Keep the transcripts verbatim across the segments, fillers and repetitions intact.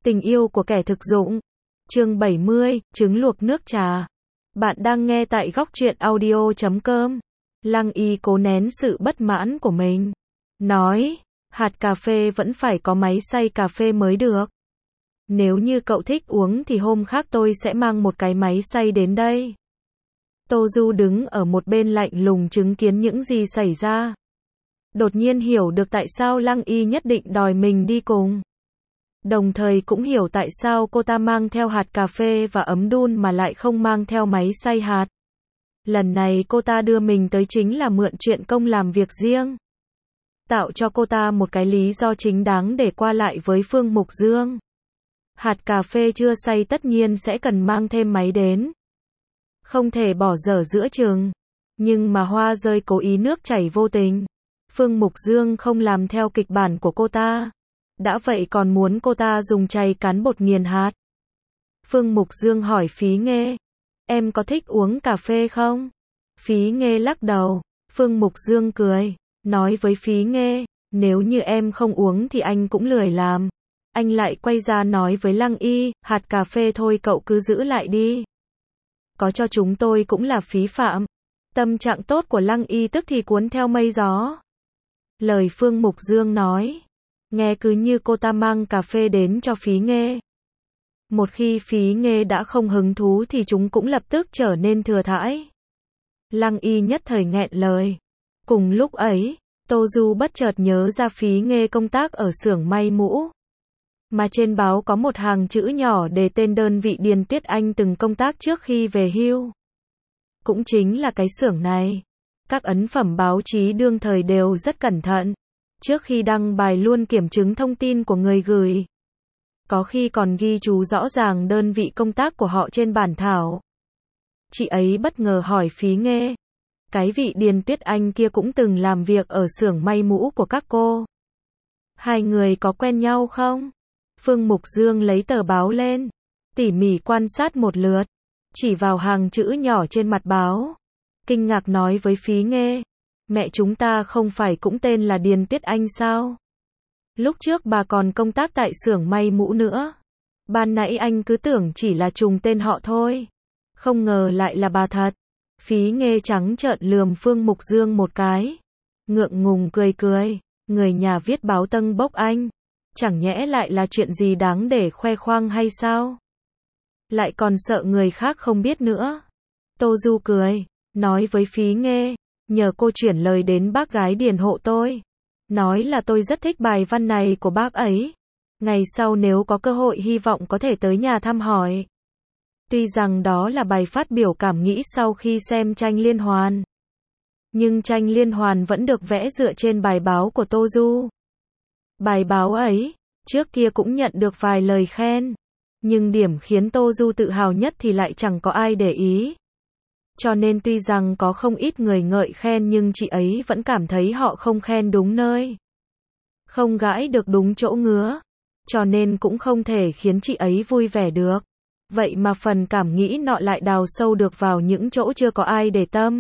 Tình yêu của kẻ thực dụng. Chương bảy mươi, trứng luộc nước trà. Bạn đang nghe tại góc truyện audio chấm com. Lăng Y cố nén sự bất mãn của mình. Nói, hạt cà phê vẫn phải có máy xay cà phê mới được. Nếu như cậu thích uống thì hôm khác tôi sẽ mang một cái máy xay đến đây. Tô Du đứng ở một bên lạnh lùng chứng kiến những gì xảy ra. Đột nhiên hiểu được tại sao Lăng Y nhất định đòi mình đi cùng. Đồng thời cũng hiểu tại sao cô ta mang theo hạt cà phê và ấm đun mà lại không mang theo máy xay hạt. Lần này cô ta đưa mình tới chính là mượn chuyện công làm việc riêng. Tạo cho cô ta một cái lý do chính đáng để qua lại với Phương Mục Dương. Hạt cà phê chưa xay tất nhiên sẽ cần mang thêm máy đến. Không thể bỏ dở giữa chừng. Nhưng mà hoa rơi cố ý nước chảy vô tình. Phương Mục Dương không làm theo kịch bản của cô ta. Đã vậy còn muốn cô ta dùng chày cán bột nghiền hạt. Phương Mục Dương hỏi Phí Nghê. Em có thích uống cà phê không? Phí Nghê lắc đầu. Phương Mục Dương cười. Nói với Phí Nghê. Nếu như em không uống thì anh cũng lười làm. Anh lại quay ra nói với Lăng Y. Hạt cà phê thôi cậu cứ giữ lại đi. Có cho chúng tôi cũng là phí phạm. Tâm trạng tốt của Lăng Y tức thì cuốn theo mây gió. Lời Phương Mục Dương nói. Nghe cứ như cô ta mang cà phê đến cho Phí Nghê. Một khi Phí Nghê đã không hứng thú thì chúng cũng lập tức trở nên thừa thãi. Lăng Y nhất thời nghẹn lời. Cùng lúc ấy, Tô Du bất chợt nhớ ra Phí Nghê công tác ở xưởng may mũ. Mà trên báo có một hàng chữ nhỏ đề tên đơn vị Điền Tuyết Anh từng công tác trước khi về hưu. Cũng chính là cái xưởng này. Các ấn phẩm báo chí đương thời đều rất cẩn thận. Trước khi đăng bài luôn kiểm chứng thông tin của người gửi. Có khi còn ghi chú rõ ràng đơn vị công tác của họ trên bản thảo. Chị ấy bất ngờ hỏi Phí Nghê. Cái vị Điền Tuyết Anh kia cũng từng làm việc ở xưởng may mũ của các cô. Hai người có quen nhau không? Phương Mục Dương lấy tờ báo lên. Tỉ mỉ quan sát một lượt. Chỉ vào hàng chữ nhỏ trên mặt báo. Kinh ngạc nói với Phí Nghê. Mẹ chúng ta không phải cũng tên là Điền Tuyết Anh sao? Lúc trước bà còn công tác tại xưởng may mũ nữa. Ban nãy anh cứ tưởng chỉ là trùng tên họ thôi. Không ngờ lại là bà thật. Phí Nghê trắng trợn lườm Phương Mục Dương một cái. Ngượng ngùng cười cười. Người nhà viết báo Tân Bốc Anh. Chẳng nhẽ lại là chuyện gì đáng để khoe khoang hay sao? Lại còn sợ người khác không biết nữa. Tô Du cười. Nói với Phí Nghê. Nhờ cô chuyển lời đến bác gái Điền hộ tôi. Nói là tôi rất thích bài văn này của bác ấy. Ngày sau nếu có cơ hội hy vọng có thể tới nhà thăm hỏi. Tuy rằng đó là bài phát biểu cảm nghĩ sau khi xem tranh liên hoàn. Nhưng tranh liên hoàn vẫn được vẽ dựa trên bài báo của Tô Du. Bài báo ấy, trước kia cũng nhận được vài lời khen. Nhưng điểm khiến Tô Du tự hào nhất thì lại chẳng có ai để ý. Cho nên tuy rằng có không ít người ngợi khen nhưng chị ấy vẫn cảm thấy họ không khen đúng nơi. Không gãi được đúng chỗ ngứa. Cho nên cũng không thể khiến chị ấy vui vẻ được. Vậy mà phần cảm nghĩ nọ lại đào sâu được vào những chỗ chưa có ai để tâm.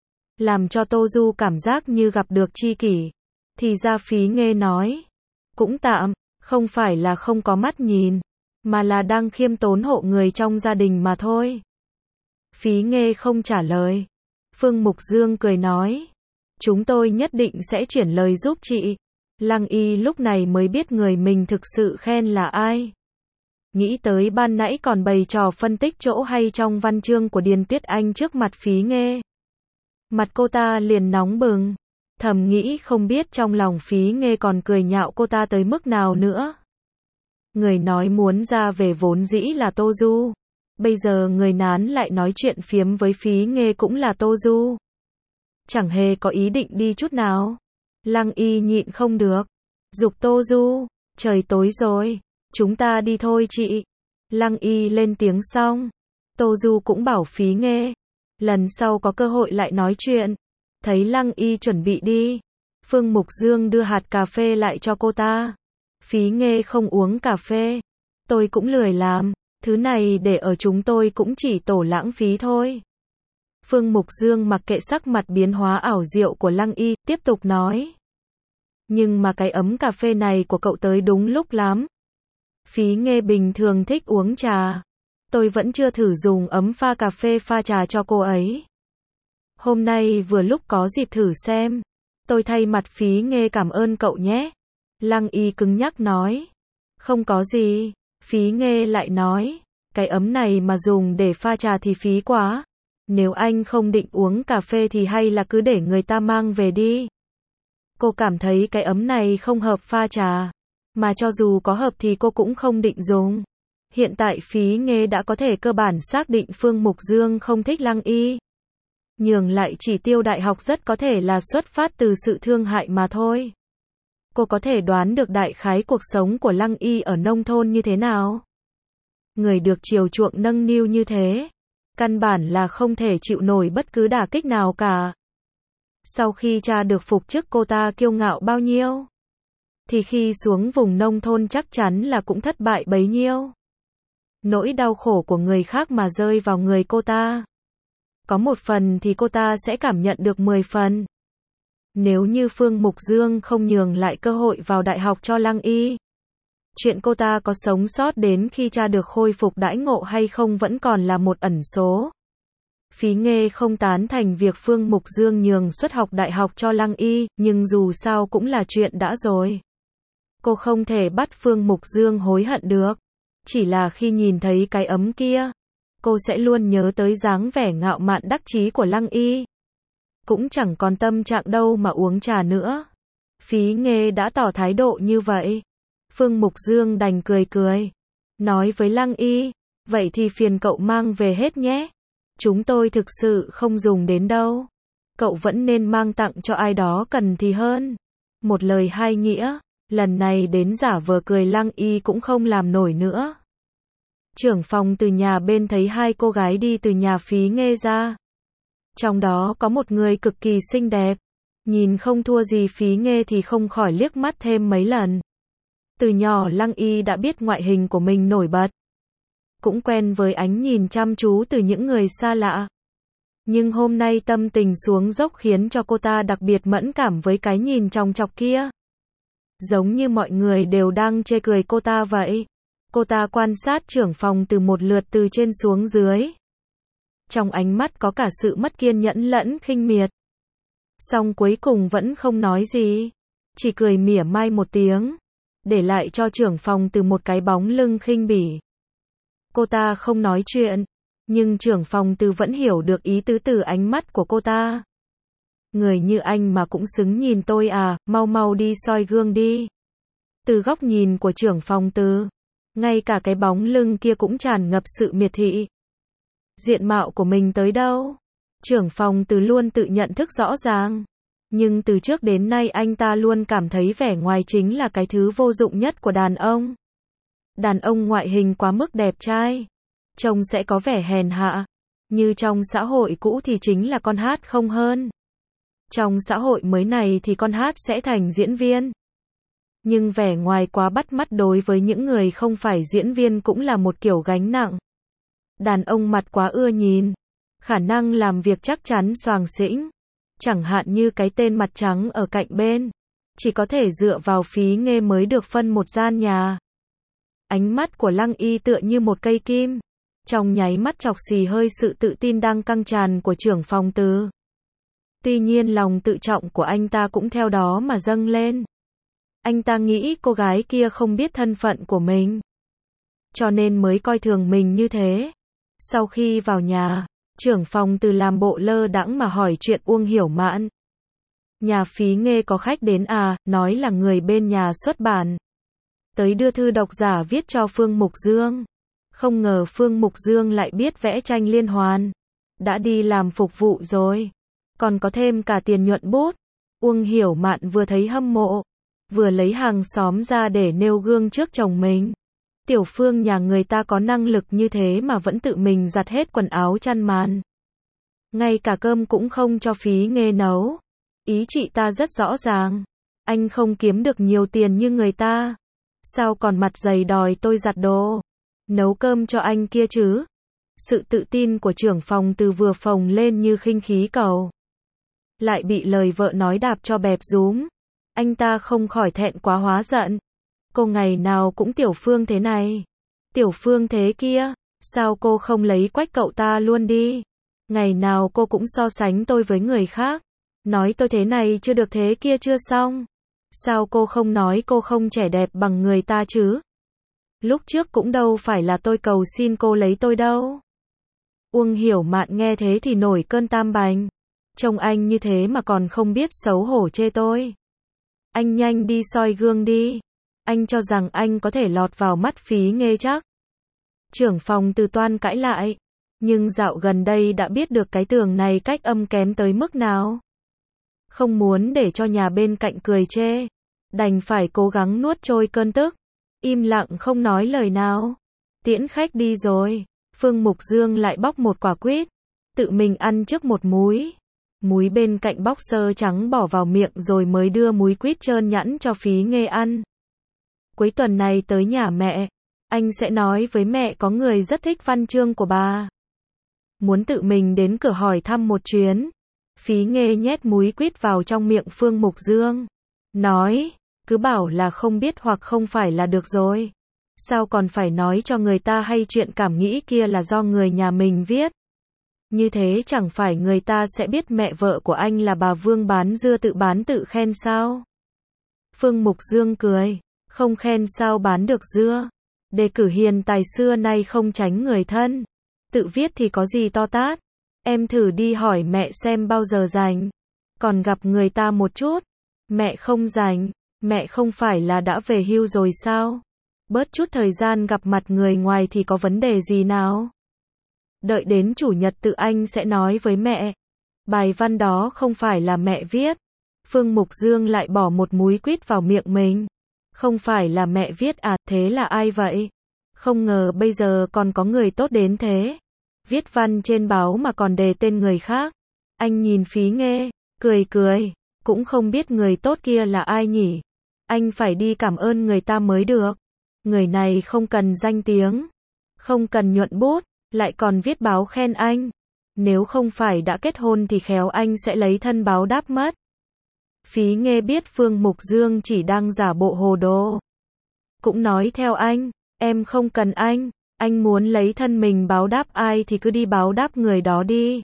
Làm cho Tô Du cảm giác như gặp được tri kỷ. Thì ra Phí Nghê nói. Cũng tạm, không phải là không có mắt nhìn. Mà là đang khiêm tốn hộ người trong gia đình mà thôi. Phí Nghê không trả lời. Phương Mục Dương cười nói. Chúng tôi nhất định sẽ chuyển lời giúp chị. Lăng Y lúc này mới biết người mình thực sự khen là ai. Nghĩ tới ban nãy còn bày trò phân tích chỗ hay trong văn chương của Điền Tuyết Anh trước mặt Phí Nghê. Mặt cô ta liền nóng bừng. Thầm nghĩ không biết trong lòng Phí Nghê còn cười nhạo cô ta tới mức nào nữa. Người nói muốn ra về vốn dĩ là Tô Du. Bây giờ người nán lại nói chuyện phiếm với Phí Nghê cũng là Tô Du. Chẳng hề có ý định đi chút nào. Lăng Y nhịn không được. Giục Tô Du. Trời tối rồi. Chúng ta đi thôi chị. Lăng Y lên tiếng xong. Tô Du cũng bảo Phí Nghê. Lần sau có cơ hội lại nói chuyện. Thấy Lăng Y chuẩn bị đi. Phương Mục Dương đưa hạt cà phê lại cho cô ta. Phí Nghê không uống cà phê. Tôi cũng lười làm. Thứ này để ở chúng tôi cũng chỉ tổ lãng phí thôi. Phương Mục Dương mặc kệ sắc mặt biến hóa ảo diệu của Lăng Y, tiếp tục nói. Nhưng mà cái ấm cà phê này của cậu tới đúng lúc lắm. Phí Nghê bình thường thích uống trà. Tôi vẫn chưa thử dùng ấm pha cà phê pha trà cho cô ấy. Hôm nay vừa lúc có dịp thử xem. Tôi thay mặt Phí Nghê cảm ơn cậu nhé. Lăng Y cứng nhắc nói. Không có gì. Phí Nghê lại nói. Cái ấm này mà dùng để pha trà thì phí quá. Nếu anh không định uống cà phê thì hay là cứ để người ta mang về đi. Cô cảm thấy cái ấm này không hợp pha trà. Mà cho dù có hợp thì cô cũng không định dùng. Hiện tại Phí Nghê đã có thể cơ bản xác định Phương Mục Dương không thích Lăng Y. Nhường lại chỉ tiêu đại học rất có thể là xuất phát từ sự thương hại mà thôi. Cô có thể đoán được đại khái cuộc sống của Lăng Y ở nông thôn như thế nào. Người được chiều chuộng nâng niu như thế, căn bản là không thể chịu nổi bất cứ đả kích nào cả. Sau khi cha được phục chức cô ta kiêu ngạo bao nhiêu, thì khi xuống vùng nông thôn chắc chắn là cũng thất bại bấy nhiêu. Nỗi đau khổ của người khác mà rơi vào người cô ta, có một phần thì cô ta sẽ cảm nhận được mười phần. Nếu như Phương Mục Dương không nhường lại cơ hội vào đại học cho Lăng Y, chuyện cô ta có sống sót đến khi cha được khôi phục đãi ngộ hay không vẫn còn là một ẩn số. Phí Nghê không tán thành việc Phương Mục Dương nhường suất học đại học cho Lăng Y, nhưng dù sao cũng là chuyện đã rồi. Cô không thể bắt Phương Mục Dương hối hận được. Chỉ là khi nhìn thấy cái ấm kia, cô sẽ luôn nhớ tới dáng vẻ ngạo mạn đắc chí của Lăng Y. Cũng chẳng còn tâm trạng đâu mà uống trà nữa. Phí Nghê đã tỏ thái độ như vậy. Phương Mục Dương đành cười cười. Nói với Lăng Y, vậy thì phiền cậu mang về hết nhé. Chúng tôi thực sự không dùng đến đâu. Cậu vẫn nên mang tặng cho ai đó cần thì hơn. Một lời hai nghĩa, lần này đến giả vờ cười Lăng Y cũng không làm nổi nữa. Trưởng phòng từ nhà bên thấy hai cô gái đi từ nhà Phí Nghê ra. Trong đó có một người cực kỳ xinh đẹp. Nhìn không thua gì Phí Nghê thì không khỏi liếc mắt thêm mấy lần. Từ nhỏ Lăng Y đã biết ngoại hình của mình nổi bật. Cũng quen với ánh nhìn chăm chú từ những người xa lạ. Nhưng hôm nay tâm tình xuống dốc khiến cho cô ta đặc biệt mẫn cảm với cái nhìn chòng chọc kia. Giống như mọi người đều đang chê cười cô ta vậy. Cô ta quan sát trưởng phòng từ một lượt từ trên xuống dưới. Trong ánh mắt có cả sự mất kiên nhẫn lẫn khinh miệt. Song cuối cùng vẫn không nói gì. Chỉ cười mỉa mai một tiếng. Để lại cho trưởng phòng từ một cái bóng lưng khinh bỉ. Cô ta không nói chuyện. Nhưng trưởng phòng từ vẫn hiểu được ý tứ từ ánh mắt của cô ta. Người như anh mà cũng xứng nhìn tôi à, mau mau đi soi gương đi. Từ góc nhìn của trưởng phòng từ, ngay cả cái bóng lưng kia cũng tràn ngập sự miệt thị. Diện mạo của mình tới đâu? Trưởng phòng từ luôn tự nhận thức rõ ràng. Nhưng từ trước đến nay anh ta luôn cảm thấy vẻ ngoài chính là cái thứ vô dụng nhất của đàn ông. Đàn ông ngoại hình quá mức đẹp trai, trông sẽ có vẻ hèn hạ. Như trong xã hội cũ thì chính là con hát không hơn. Trong xã hội mới này thì con hát sẽ thành diễn viên. Nhưng vẻ ngoài quá bắt mắt đối với những người không phải diễn viên cũng là một kiểu gánh nặng. Đàn ông mặt quá ưa nhìn, khả năng làm việc chắc chắn xoàng xĩnh. Chẳng hạn như cái tên mặt trắng ở cạnh bên, chỉ có thể dựa vào Phí Nghê mới được phân một gian nhà. Ánh mắt của Lăng Y tựa như một cây kim, trong nháy mắt chọc xì hơi sự tự tin đang căng tràn của trưởng phòng từ. Tuy nhiên lòng tự trọng của anh ta cũng theo đó mà dâng lên. Anh ta nghĩ cô gái kia không biết thân phận của mình, cho nên mới coi thường mình như thế. Sau khi vào nhà, trưởng phòng từ làm bộ lơ đãng mà hỏi chuyện Uông Hiểu Mạn. Nhà Phí Nghê có khách đến à, nói là người bên nhà xuất bản. Tới đưa thư độc giả viết cho Phương Mục Dương. Không ngờ Phương Mục Dương lại biết vẽ tranh liên hoàn. Đã đi làm phục vụ rồi. Còn có thêm cả tiền nhuận bút. Uông Hiểu Mạn vừa thấy hâm mộ, vừa lấy hàng xóm ra để nêu gương trước chồng mình. Tiểu Phương nhà người ta có năng lực như thế mà vẫn tự mình giặt hết quần áo chăn màn. Ngay cả cơm cũng không cho Phí Nghê nấu. Ý chị ta rất rõ ràng. Anh không kiếm được nhiều tiền như người ta. Sao còn mặt dày đòi tôi giặt đồ, nấu cơm cho anh kia chứ? Sự tự tin của trưởng phòng từ vừa phồng lên như khinh khí cầu. Lại bị lời vợ nói đạp cho bẹp rúm. Anh ta không khỏi thẹn quá hóa giận. Cô ngày nào cũng Tiểu Phương thế này, Tiểu Phương thế kia, sao cô không lấy Quách cậu ta luôn đi? Ngày nào cô cũng so sánh tôi với người khác, nói tôi thế này chưa được thế kia chưa xong. Sao cô không nói cô không trẻ đẹp bằng người ta chứ? Lúc trước cũng đâu phải là tôi cầu xin cô lấy tôi đâu. Uông Hiểu Mạn nghe thế thì nổi cơn tam bành. Trông anh như thế mà còn không biết xấu hổ chê tôi. Anh nhanh đi soi gương đi. Anh cho rằng anh có thể lọt vào mắt Phí Nghê chắc. Trưởng phòng Từ toan cãi lại. Nhưng dạo gần đây đã biết được cái tường này cách âm kém tới mức nào. Không muốn để cho nhà bên cạnh cười chê. Đành phải cố gắng nuốt trôi cơn tức. Im lặng không nói lời nào. Tiễn khách đi rồi. Phương Mục Dương lại bóc một quả quýt. Tự mình ăn trước một múi. Múi bên cạnh bóc sơ trắng bỏ vào miệng rồi mới đưa múi quýt trơn nhẵn cho Phí Nghê ăn. Cuối tuần này tới nhà mẹ. Anh sẽ nói với mẹ có người rất thích văn chương của bà. Muốn tự mình đến cửa hỏi thăm một chuyến. Phí Nghê nhét múi quýt vào trong miệng Phương Mục Dương. Nói, cứ bảo là không biết hoặc không phải là được rồi. Sao còn phải nói cho người ta hay chuyện cảm nghĩ kia là do người nhà mình viết. Như thế chẳng phải người ta sẽ biết mẹ vợ của anh là bà Vương bán dưa tự bán tự khen sao? Phương Mục Dương cười, không khen sao bán được dưa. Đề cử hiền tài xưa nay không tránh người thân. Tự viết thì có gì to tát. Em thử đi hỏi mẹ xem bao giờ rảnh. Còn gặp người ta một chút. Mẹ không rảnh, mẹ không phải là đã về hưu rồi sao? Bớt chút thời gian gặp mặt người ngoài thì có vấn đề gì nào? Đợi đến chủ nhật tự anh sẽ nói với mẹ. Bài văn đó không phải là mẹ viết. Phương Mục Dương lại bỏ một múi quýt vào miệng mình. Không phải là mẹ viết à, thế là ai vậy? Không ngờ bây giờ còn có người tốt đến thế. Viết văn trên báo mà còn đề tên người khác. Anh nhìn Phí Nghê, cười cười. Cũng không biết người tốt kia là ai nhỉ? Anh phải đi cảm ơn người ta mới được. Người này không cần danh tiếng, không cần nhuận bút, lại còn viết báo khen anh. Nếu không phải đã kết hôn thì khéo anh sẽ lấy thân báo đáp mất. Phí Nghê biết Phương Mục Dương chỉ đang giả bộ hồ đồ. Cũng nói theo anh, em không cần anh, anh muốn lấy thân mình báo đáp ai thì cứ đi báo đáp người đó đi.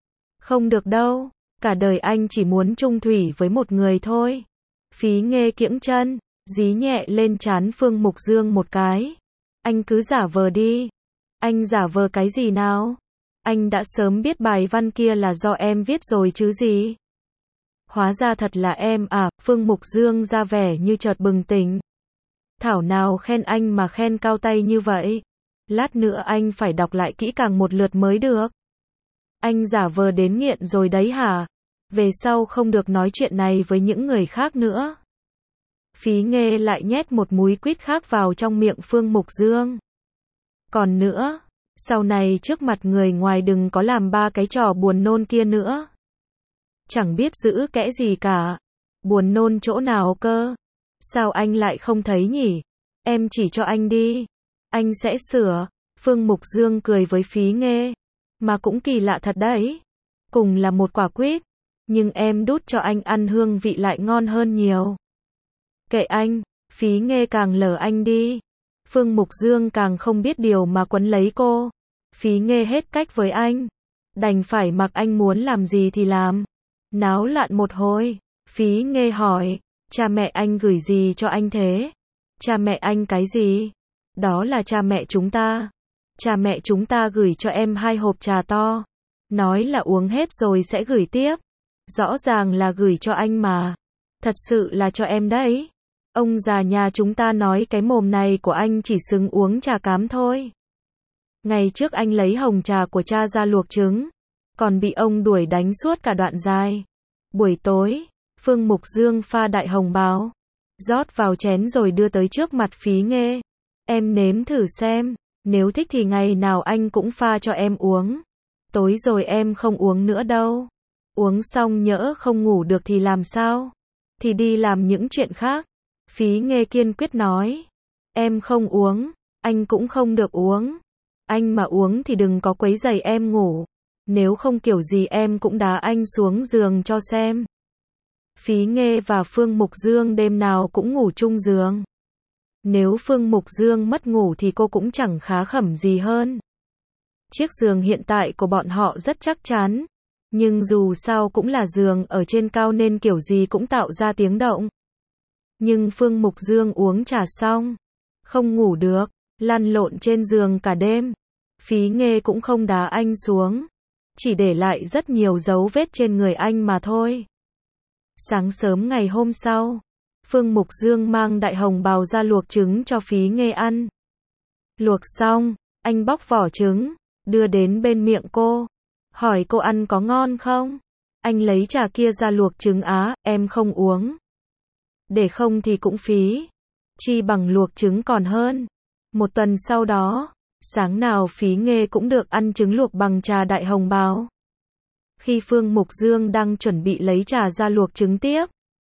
Không được đâu, cả đời anh chỉ muốn chung thủy với một người thôi. Phí Nghê kiễng chân, dí nhẹ lên trán Phương Mục Dương một cái. Anh cứ giả vờ đi. Anh giả vờ cái gì nào? Anh đã sớm biết bài văn kia là do em viết rồi chứ gì. Hóa ra thật là em à, Phương Mục Dương ra vẻ như chợt bừng tỉnh. Thảo nào khen anh mà khen cao tay như vậy. Lát nữa anh phải đọc lại kỹ càng một lượt mới được. Anh giả vờ đến nghiện rồi đấy hả? Về sau không được nói chuyện này với những người khác nữa. Phí Nghê lại nhét một múi quýt khác vào trong miệng Phương Mục Dương. Còn nữa, sau này trước mặt người ngoài đừng có làm ba cái trò buồn nôn kia nữa. Chẳng biết giữ kẽ gì cả. Buồn nôn chỗ nào cơ? Sao anh lại không thấy nhỉ? Em chỉ cho anh đi. Anh sẽ sửa. Phương Mục Dương cười với Phí Nghê. Mà cũng kỳ lạ thật đấy. Cùng là một quả quýt. Nhưng em đút cho anh ăn hương vị lại ngon hơn nhiều. Kệ anh. Phí Nghê càng lờ anh đi. Phương Mục Dương càng không biết điều mà quấn lấy cô. Phí Nghê hết cách với anh. Đành phải mặc anh muốn làm gì thì làm. Náo loạn một hồi. Phí Nghê hỏi. Cha mẹ anh gửi gì cho anh thế? Cha mẹ anh cái gì? Đó là cha mẹ chúng ta. Cha mẹ chúng ta gửi cho em hai hộp trà to. Nói là uống hết rồi sẽ gửi tiếp. Rõ ràng là gửi cho anh mà. Thật sự là cho em đấy. Ông già nhà chúng ta nói cái mồm này của anh chỉ xứng uống trà cám thôi. Ngày trước anh lấy hồng trà của cha ra luộc trứng. Còn bị ông đuổi đánh suốt cả đoạn dài. Buổi tối, Phương Mục Dương pha đại hồng báo. Rót vào chén rồi đưa tới trước mặt Phí Nghê. Em nếm thử xem. Nếu thích thì ngày nào anh cũng pha cho em uống. Tối rồi em không uống nữa đâu. Uống xong nhỡ không ngủ được thì làm sao? Thì đi làm những chuyện khác. Phí Nghê kiên quyết nói. Em không uống. Anh cũng không được uống. Anh mà uống thì đừng có quấy rầy em ngủ. Nếu không kiểu gì em cũng đá anh xuống giường cho xem. Phí Nghê và Phương Mục Dương đêm nào cũng ngủ chung giường. Nếu Phương Mục Dương mất ngủ thì cô cũng chẳng khá khẩm gì hơn. Chiếc giường hiện tại của bọn họ rất chắc chắn, nhưng dù sao cũng là giường ở trên cao nên kiểu gì cũng tạo ra tiếng động. Nhưng Phương Mục Dương uống trà xong, không ngủ được, lăn lộn trên giường cả đêm. Phí Nghê cũng không đá anh xuống, chỉ để lại rất nhiều dấu vết trên người anh mà thôi. Sáng sớm ngày hôm sau, Phương Mục Dương mang đại hồng bào ra luộc trứng cho Phí Nghê ăn. Luộc xong, anh bóc vỏ trứng, đưa đến bên miệng cô, hỏi cô ăn có ngon không? Anh lấy trà kia ra luộc trứng á, em không uống. Để không thì cũng phí, chi bằng luộc trứng còn hơn. Một tuần sau đó, sáng nào Phí Nghê cũng được ăn trứng luộc bằng trà đại hồng bào. Khi Phương Mục Dương đang chuẩn bị lấy trà ra luộc trứng tiếp,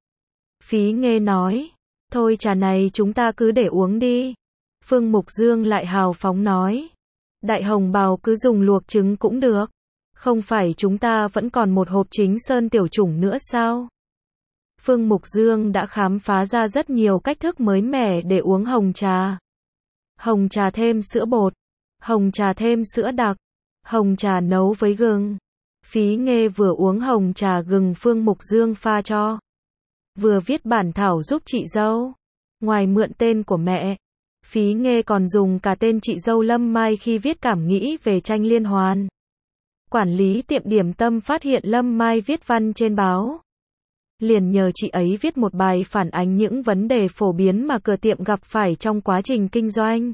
Phí Nghê nói, thôi trà này chúng ta cứ để uống đi. Phương Mục Dương lại hào phóng nói, đại hồng bào cứ dùng luộc trứng cũng được. Không phải chúng ta vẫn còn một hộp chính sơn tiểu chủng nữa sao? Phương Mục Dương đã khám phá ra rất nhiều cách thức mới mẻ để uống hồng trà. Hồng trà thêm sữa bột, hồng trà thêm sữa đặc, hồng trà nấu với gừng. Phí Nghê vừa uống hồng trà gừng Phương Mục Dương pha cho, vừa viết bản thảo giúp chị dâu. Ngoài mượn tên của mẹ, Phí Nghê còn dùng cả tên chị dâu Lâm Mai khi viết cảm nghĩ về tranh liên hoàn. Quản lý tiệm điểm tâm phát hiện Lâm Mai viết văn trên báo, liền nhờ chị ấy viết một bài phản ánh những vấn đề phổ biến mà cửa tiệm gặp phải trong quá trình kinh doanh.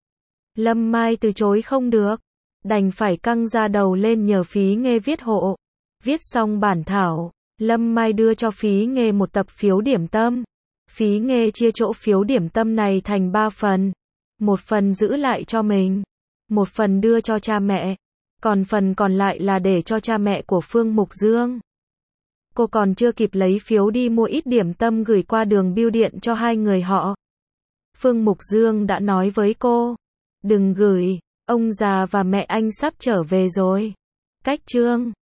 Lâm Mai từ chối không được, đành phải căng ra đầu lên nhờ Phí Nghê viết hộ. Viết xong bản thảo, Lâm Mai đưa cho Phí Nghê một tập phiếu điểm tâm. Phí Nghê chia chỗ phiếu điểm tâm này thành ba phần. Một phần giữ lại cho mình, một phần đưa cho cha mẹ, còn phần còn lại là để cho cha mẹ của Phương Mục Dương. Cô còn chưa kịp lấy phiếu đi mua ít điểm tâm gửi qua đường bưu điện cho hai người họ. Phương Mục Dương đã nói với cô, đừng gửi, ông già và mẹ anh sắp trở về rồi. Cách chương